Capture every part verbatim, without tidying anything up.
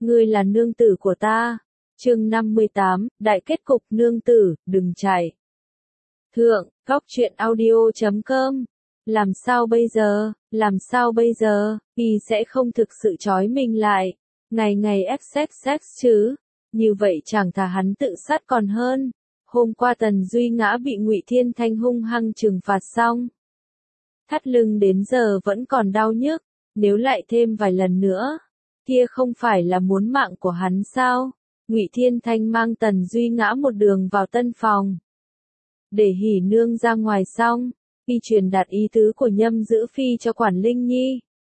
ngươi là nương tử của ta. Chương năm mươi tám, đại kết cục nương tử, đừng chạy. Thượng, góc truyện audio chấm com. Làm sao bây giờ, làm sao bây giờ, y sẽ không thực sự trói mình lại. Ngày ngày ép sex sex chứ, như vậy chẳng thà hắn tự sát còn hơn. Hôm qua Tần Duy Ngã bị Ngụy Thiên Thanh hung hăng trừng phạt xong. Thắt lưng đến giờ vẫn còn đau nhức, nếu lại thêm vài lần nữa, kia không phải là muốn mạng của hắn sao? Ngụy Thiên Thanh mang Tần Duy Ngã một đường vào tân phòng. Để hỉ nương ra ngoài xong, y truyền đạt ý tứ của Nhâm Giữ Phi cho Quản Linh Nhi.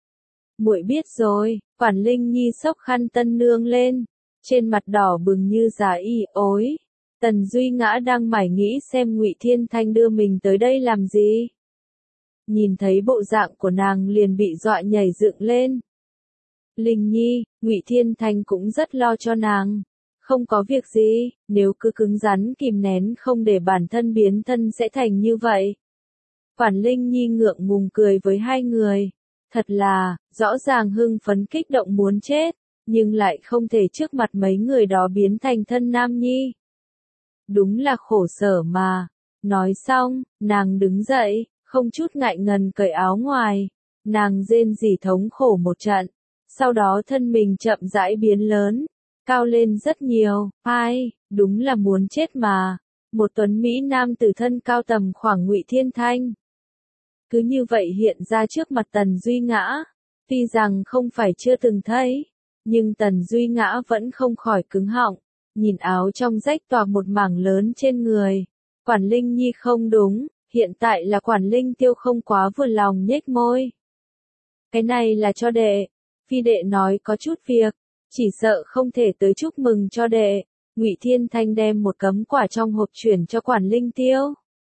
Muội biết rồi, Quản Linh Nhi xốc khăn tân nương lên, trên mặt đỏ bừng như già y ối. Tần Duy Ngã đang mải nghĩ xem Ngụy Thiên Thanh đưa mình tới đây làm gì. Nhìn thấy bộ dạng của nàng liền bị dọa nhảy dựng lên. Linh Nhi, Ngụy Thiên Thanh cũng rất lo cho nàng. Không có việc gì, nếu cứ cứng rắn kìm nén không để bản thân biến thân sẽ thành như vậy. Quản Linh Nhi ngượng ngùng cười với hai người. Thật là, rõ ràng hưng phấn kích động muốn chết, nhưng lại không thể trước mặt mấy người đó biến thành thân nam nhi. Đúng là khổ sở mà. Nói xong, nàng đứng dậy, không chút ngại ngần cởi áo ngoài. Nàng rên rỉ thống khổ một trận, sau đó thân mình chậm rãi biến lớn, cao lên rất nhiều. Ai, đúng là muốn chết mà. Một tuấn Mỹ nam tử thân cao tầm khoảng Ngụy Thiên Thanh. Cứ như vậy hiện ra trước mặt Tần Duy Ngã. Tuy rằng không phải chưa từng thấy, nhưng Tần Duy Ngã vẫn không khỏi cứng họng. Nhìn áo trong rách toạc một mảng lớn trên người. Quản Linh Nhi không đúng, hiện tại là Quản Linh Tiêu không quá vừa lòng nhếch môi. Cái này là cho đệ. Phi đệ nói có chút việc, chỉ sợ không thể tới chúc mừng cho đệ. Ngụy Thiên Thanh đem một cấm quả trong hộp chuyển cho Quản Linh Tiêu.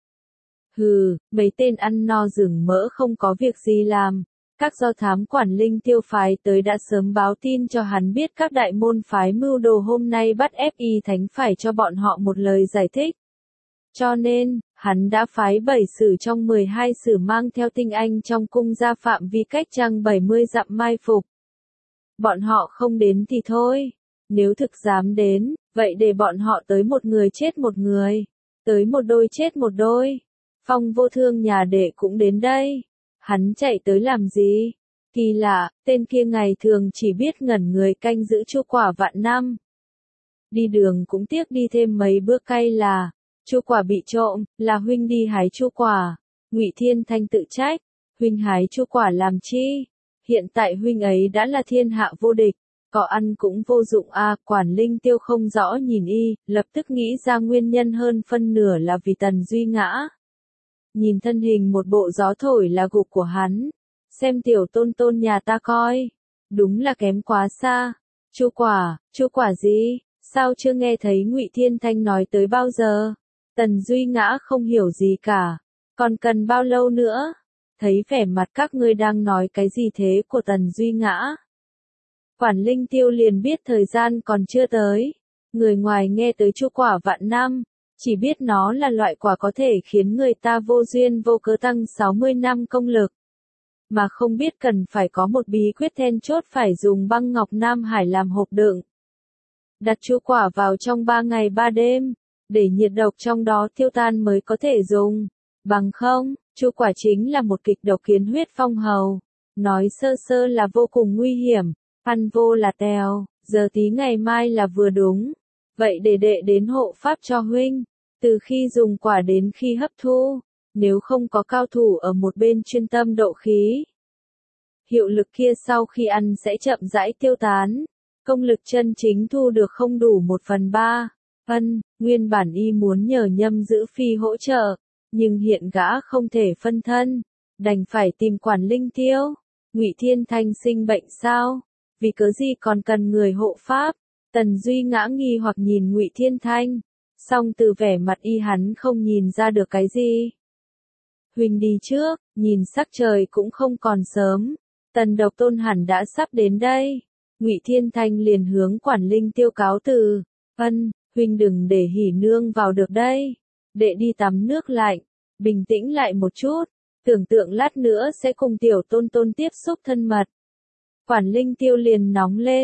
Hừ, mấy tên ăn no rừng mỡ không có việc gì làm. Các do thám Quản Linh Tiêu phái tới đã sớm báo tin cho hắn biết các đại môn phái mưu đồ hôm nay bắt ép y thánh phải cho bọn họ một lời giải thích. Cho nên, hắn đã phái bảy sử trong mười hai sử mang theo tinh anh trong cung ra phạm vi cách chăng bảy mươi dặm mai phục. Bọn họ không đến thì thôi. Nếu thực dám đến, vậy để bọn họ tới một người chết một người. Tới một đôi chết một đôi. Phong Vô Thương nhà đệ cũng đến đây. Hắn chạy tới làm gì? Kỳ lạ, tên kia ngày thường chỉ biết ngẩn người canh giữ chu quả vạn năm. Đi đường cũng tiếc đi thêm mấy bước cay là, chu quả bị trộm, là huynh đi hái chu quả. Ngụy Thiên Thanh tự trách, huynh hái chu quả làm chi? Hiện tại huynh ấy đã là thiên hạ vô địch, có ăn cũng vô dụng a. À, Quản Linh Tiêu không rõ nhìn y, lập tức nghĩ ra nguyên nhân hơn phân nửa là vì Tần Duy Ngã. Nhìn thân hình một bộ gió thổi là gục của hắn, xem tiểu tôn tôn nhà ta coi, đúng là kém quá xa. Chu quả, chu quả gì? Sao chưa nghe thấy Ngụy Thiên Thanh nói tới bao giờ? Tần Duy Ngã không hiểu gì cả. Còn cần bao lâu nữa? Thấy vẻ mặt các ngươi đang nói cái gì thế của Tần Duy Ngã. Quản Linh Tiêu liền biết thời gian còn chưa tới. Người ngoài nghe tới chu quả vạn năm, chỉ biết nó là loại quả có thể khiến người ta vô duyên vô cớ tăng sáu mươi năm công lực. Mà không biết cần phải có một bí quyết then chốt phải dùng băng ngọc Nam Hải làm hộp đựng. Đặt chu quả vào trong ba ngày ba đêm, để nhiệt độc trong đó tiêu tan mới có thể dùng. Bằng không, chu quả chính là một kịch độc kiến huyết phong hầu. Nói sơ sơ là vô cùng nguy hiểm, ăn vô là tèo, giờ tí ngày mai là vừa đúng. Vậy để đệ đến hộ pháp cho huynh, từ khi dùng quả đến khi hấp thu, nếu không có cao thủ ở một bên chuyên tâm độ khí. Hiệu lực kia sau khi ăn sẽ chậm rãi tiêu tán, công lực chân chính thu được không đủ một phần ba. Ân, nguyên bản y muốn nhờ Nhâm Giữ Phi hỗ trợ, nhưng hiện gã không thể phân thân, đành phải tìm Quản Linh Tiêu. Ngụy Thiên Thanh sinh bệnh sao? Vì cớ gì còn cần người hộ pháp? Tần Duy Ngã nghi hoặc nhìn Ngụy Thiên Thanh, song từ vẻ mặt y hắn không nhìn ra được cái gì. Huynh đi trước, nhìn sắc trời cũng không còn sớm, Tần Độc Tôn hẳn đã sắp đến đây. Ngụy Thiên Thanh liền hướng Quản Linh Tiêu cáo từ. Ân, huynh đừng để hỉ nương vào được đây. Đệ đi tắm nước lạnh, bình tĩnh lại một chút, tưởng tượng lát nữa sẽ cùng tiểu tôn tôn tiếp xúc thân mật. Quản Linh Tiêu liền nóng lên,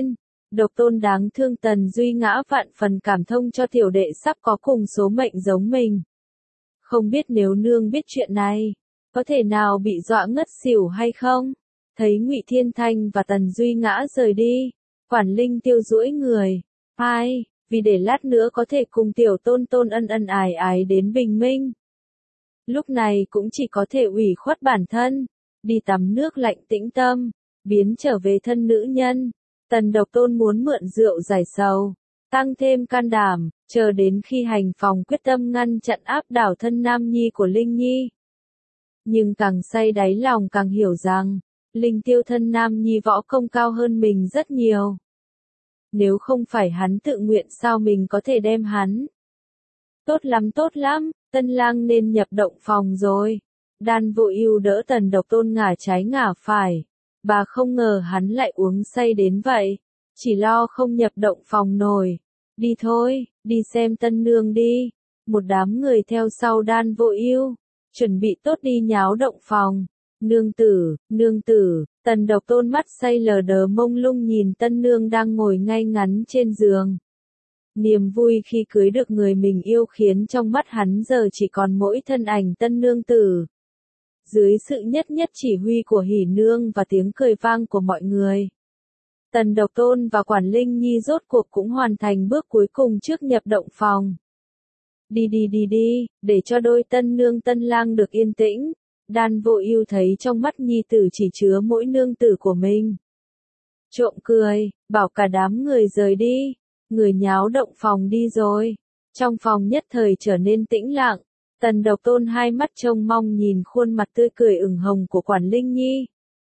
Độc Tôn đáng thương Tần Duy Ngã vạn phần cảm thông cho tiểu đệ sắp có cùng số mệnh giống mình. Không biết nếu nương biết chuyện này, có thể nào bị dọa ngất xỉu hay không? Thấy Ngụy Thiên Thanh và Tần Duy Ngã rời đi, Quản Linh Tiêu duỗi người. Ai, vì để lát nữa có thể cùng tiểu tôn tôn ân ân ái ái đến bình minh. Lúc này cũng chỉ có thể ủy khuất bản thân, đi tắm nước lạnh tĩnh tâm, biến trở về thân nữ nhân. Tần Độc Tôn muốn mượn rượu giải sầu, tăng thêm can đảm, chờ đến khi hành phòng quyết tâm ngăn chặn áp đảo thân nam nhi của Linh Nhi. Nhưng càng say đáy lòng càng hiểu rằng, Linh Tiêu thân nam nhi võ công cao hơn mình rất nhiều. Nếu không phải hắn tự nguyện sao mình có thể đem hắn? Tốt lắm tốt lắm, Tân Lang nên nhập động phòng rồi. Đan Vô Ưu đỡ Tần Độc Tôn ngả trái ngả phải. Bà không ngờ hắn lại uống say đến vậy. Chỉ lo không nhập động phòng nổi. Đi thôi, đi xem tân nương đi. Một đám người theo sau Đan Vô Ưu, chuẩn bị tốt đi nháo động phòng. Nương tử, nương tử, Tần Độc Tôn mắt say lờ đờ mông lung nhìn tân nương đang ngồi ngay ngắn trên giường. Niềm vui khi cưới được người mình yêu khiến trong mắt hắn giờ chỉ còn mỗi thân ảnh tân nương tử. Dưới sự nhất nhất chỉ huy của Hỉ Nương và tiếng cười vang của mọi người, Tần Độc Tôn và Quản Linh Nhi rốt cuộc cũng hoàn thành bước cuối cùng trước nhập động phòng. Đi đi đi đi, để cho đôi tân nương tân lang được yên tĩnh. Đan Vô Ưu thấy trong mắt nhi tử chỉ chứa mỗi nương tử của mình. Trộm cười, bảo cả đám người rời đi. Người nháo động phòng đi rồi. Trong phòng nhất thời trở nên tĩnh lặng. Tần Độc Tôn hai mắt trông mong nhìn khuôn mặt tươi cười ửng hồng của Quản Linh Nhi.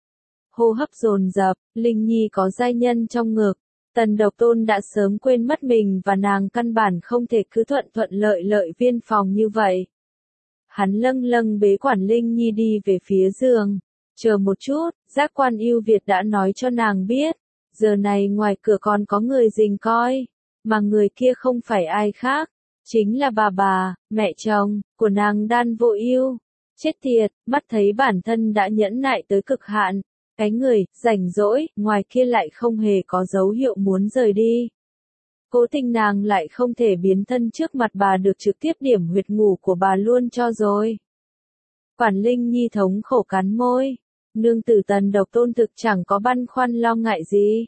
Hô hấp dồn dập, Linh Nhi có giai nhân trong ngực. Tần Độc Tôn đã sớm quên mất mình và nàng căn bản không thể cứ thuận thuận lợi lợi viên phòng như vậy. Hắn lâng lâng bế Quản Linh Nhi đi về phía giường. Chờ một chút, Giác Quan Ưu Việt đã nói cho nàng biết. Giờ này ngoài cửa còn có người rình coi. Mà người kia không phải ai khác. Chính là bà bà, mẹ chồng, của nàng Đan Vô Ưu. Chết tiệt, mắt thấy bản thân đã nhẫn nại tới cực hạn. Cái người, rảnh rỗi, ngoài kia lại không hề có dấu hiệu muốn rời đi. Cố tình nàng lại không thể biến thân trước mặt bà được trực tiếp điểm huyệt ngủ của bà luôn cho rồi. Quản Linh Nhi thống khổ cắn môi. Nương tử Tần Độc Tôn thực chẳng có băn khoăn lo ngại gì.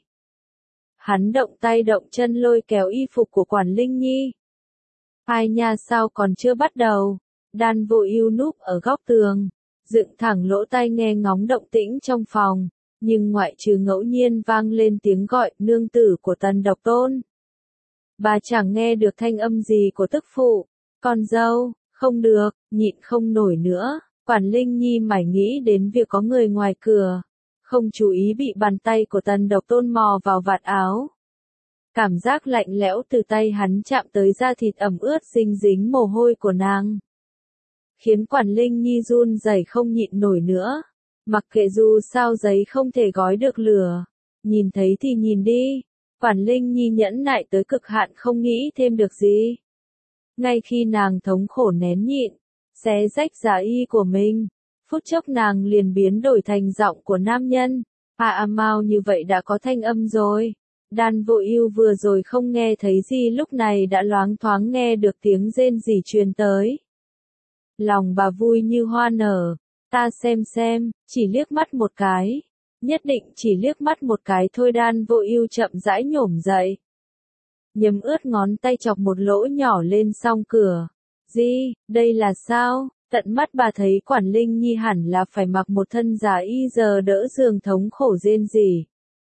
Hắn động tay động chân lôi kéo y phục của Quản Linh Nhi. Ai nha sao còn chưa bắt đầu. Đan Vô Ưu núp ở góc tường, dựng thẳng lỗ tai nghe ngóng động tĩnh trong phòng, nhưng ngoại trừ ngẫu nhiên vang lên tiếng gọi nương tử của Tần Độc Tôn. Bà chẳng nghe được thanh âm gì của tức phụ. Con dâu, không được, nhịn không nổi nữa. Quản Linh Nhi mải nghĩ đến việc có người ngoài cửa. Không chú ý bị bàn tay của Tần Độc Tôn mò vào vạt áo. Cảm giác lạnh lẽo từ tay hắn chạm tới da thịt ẩm ướt dính dính mồ hôi của nàng. Khiến Quản Linh Nhi run rẩy không nhịn nổi nữa. Mặc kệ dù sao giấy không thể gói được lửa. Nhìn thấy thì nhìn đi. Quản Linh Nhi nhẫn nại tới cực hạn không nghĩ thêm được gì. Ngay khi nàng thống khổ nén nhịn, xé rách giá y của mình, phút chốc nàng liền biến đổi thành giọng của nam nhân. À à mau như vậy đã có thanh âm rồi. Đan Vô Ưu vừa rồi không nghe thấy gì lúc này đã loáng thoáng nghe được tiếng rên rỉ truyền tới. Lòng bà vui như hoa nở. Ta xem xem, chỉ liếc mắt một cái. Nhất định chỉ liếc mắt một cái thôi. Đan Vô Ưu chậm rãi nhổm dậy. Nhấm ướt ngón tay chọc một lỗ nhỏ lên song cửa. Gì, đây là sao? Tận mắt bà thấy Quản Linh Nhi hẳn là phải mặc một thân giả y giờ đỡ giường thống khổ rên rỉ.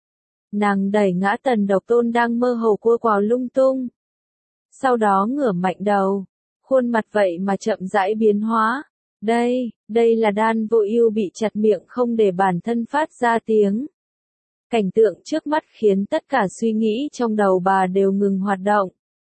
Nàng đẩy ngã Tần Độc Tôn đang mơ hồ cua quào lung tung. Sau đó ngửa mạnh đầu. Khuôn mặt vậy mà chậm rãi biến hóa. Đây, đây là Đan Vô Ưu bị chặt miệng không để bản thân phát ra tiếng. Cảnh tượng trước mắt khiến tất cả suy nghĩ trong đầu bà đều ngừng hoạt động.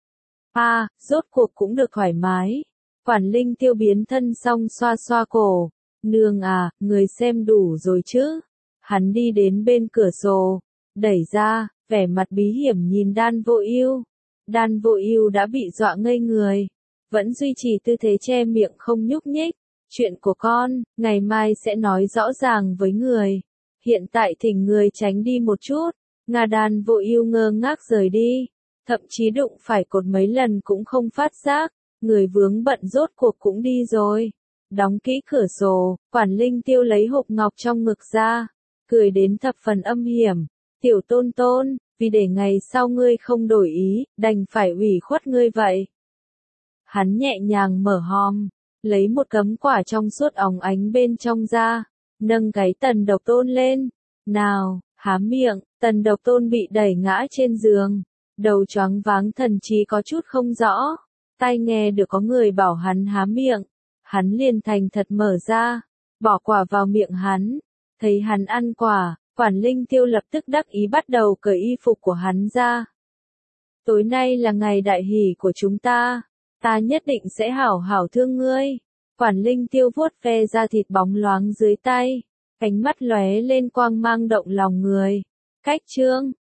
À, rốt cuộc cũng được thoải mái. Quản Linh Tiêu biến thân xong xoa xoa cổ. Nương à, người xem đủ rồi chứ. Hắn đi đến bên cửa sổ, đẩy ra, vẻ mặt bí hiểm nhìn Đan Vô Ưu. Đan Vô Ưu đã bị dọa ngây người, vẫn duy trì tư thế che miệng không nhúc nhích. Chuyện của con, ngày mai sẽ nói rõ ràng với người. Hiện tại thỉnh người tránh đi một chút. Nga Đan vội yêu ngơ ngác rời đi, thậm chí đụng phải cột mấy lần cũng không phát giác, người vướng bận rốt cuộc cũng đi rồi. Đóng kỹ cửa sổ, Quản Linh Tiêu lấy hộp ngọc trong ngực ra, cười đến thập phần âm hiểm, tiểu Tôn Tôn, vì để ngày sau ngươi không đổi ý, đành phải ủy khuất ngươi vậy. Hắn nhẹ nhàng mở hòm, lấy một cấm quả trong suốt óng ánh bên trong ra, nâng gáy Tần Độc Tôn lên, nào, há miệng, Tần Độc Tôn bị đẩy ngã trên giường, đầu choáng váng thần trí có chút không rõ, tai nghe được có người bảo hắn há miệng, hắn liền thành thật mở ra, bỏ quả vào miệng hắn, thấy hắn ăn quả, Quản Linh Tiêu lập tức đắc ý bắt đầu cởi y phục của hắn ra. Tối nay là ngày đại hỷ của chúng ta, ta nhất định sẽ hảo hảo thương ngươi. Quản Linh Tiêu vuốt ve da thịt bóng loáng dưới tay, cánh mắt lóe lên quang mang động lòng người. Cách chương